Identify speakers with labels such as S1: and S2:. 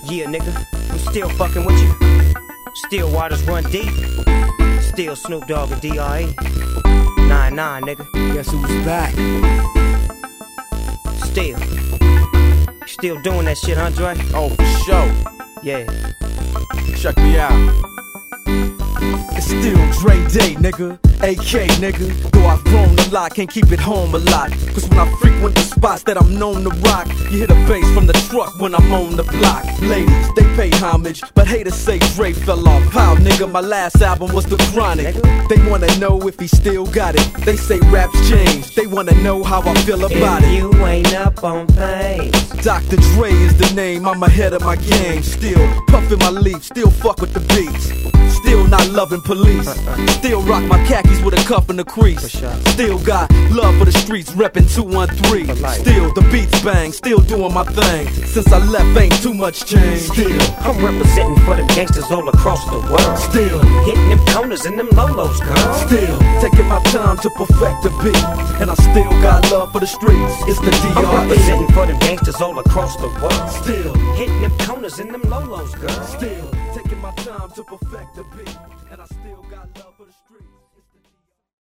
S1: Yeah, nigga, I'm still fucking with you. Still waters run deep. Still Snoop Dogg and D.R.E. 9-9, nigga.
S2: Guess who's back?
S1: Still doing that shit, huh, Dre?
S2: Oh, for sure.
S1: Yeah.
S2: Check me out. It's still Dre Day, nigga. AK, nigga. Though I've grown a lot, can't keep it home a lot. Cause when I frequent the spots that I'm known to rock, you hear the bass from the truck when I'm on the block. Ladies, they pay homage, but haters say Dre fell off. How, nigga, my last album was The Chronic. They wanna know if he still got it. They say raps change, they wanna know how I feel about it.
S1: You ain't up on things.
S2: Dr. Dre is the name, I'm ahead of my game. Still puffin' my leaf, still fuck with the beats. Still not loving police. Still rock my khakis with a cuff in the crease. Still got love for the streets, reppin' 213. Still the beats bang, still doing my thing. Since I left ain't too much change. Still
S1: I'm representing for them gangsters all across the world.
S2: Still
S1: hitting them corners and them lolos, girl.
S2: Still taking my time to perfect the beat. And I still got love for the streets. It's the D.R.E.
S1: I'm representing for them gangsters all across the world.
S2: Still
S1: hitting them corners and them lolos, girl.
S2: Still taking my time to perfect the beat. And I still got love for the streets.